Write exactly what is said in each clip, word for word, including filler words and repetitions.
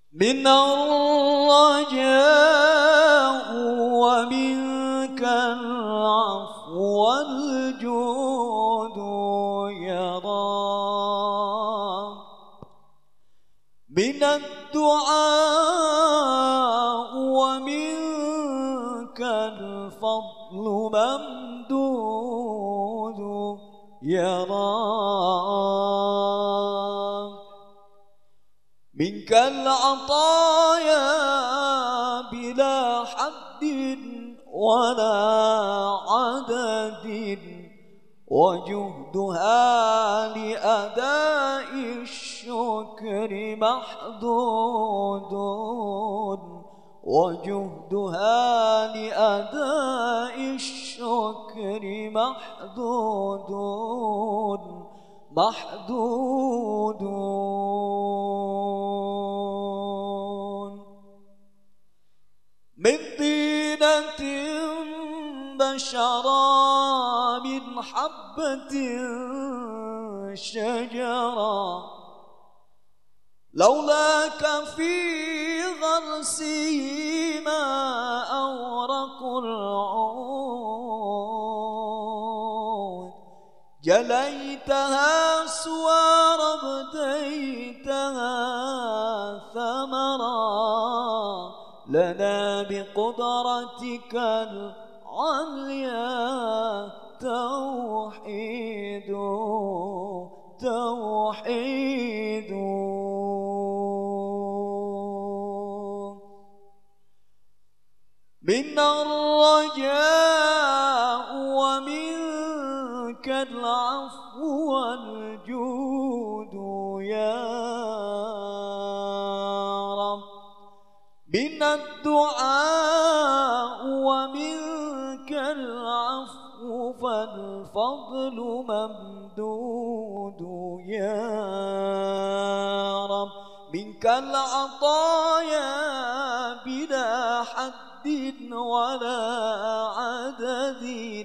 من الرجاء ومنك العفو والجود يرى، من الدعاء ومنك الفضل ممدود يرى، منك العطايا بلا حد ولا عدد، وجهدها لأداء الشكر محدود، وجهدها لأداء الشكر محدود محدود. من طينة بشرا من حبة شجرة، لولاك في غرسه ما أورق العود، جليتها سوار بديتها ثمرا، لنا بقدرتك العليا توحيد توحيد. من الرجاء ومنك العفو والجود يا رب، من الدعاء ومنك العفو فالفضل ممدود يا رب، منك العطايا بلا حد ولا عدد،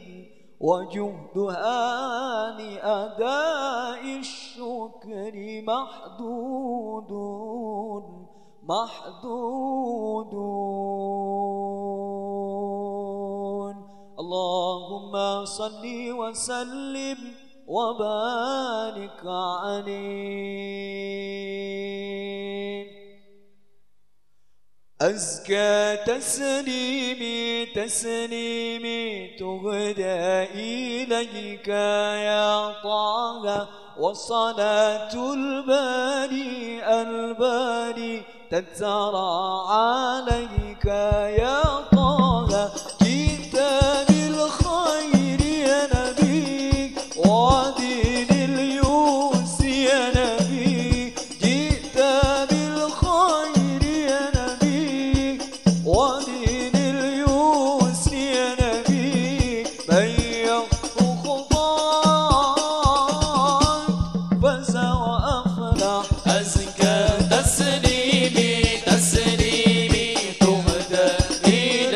وجهدها لأداء الشكر محدود محدود. اللهم صل وسلم وبارك عليه. أزكى تسليمي تسليمي تهدى إليك يا طه، وصلاة الباري الباري تترى عليك يا طه، جئت بالخير يا نبي ودين اليوس يا نبي، جئت بالخير يا نبي ودين اليوس يا نبي، من يخطو خطاك فاز وأفلح. أزكى تسليمي تسليمي تهدى إليك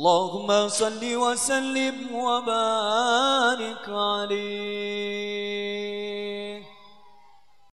اللهم صل وسلم وبارك عليه.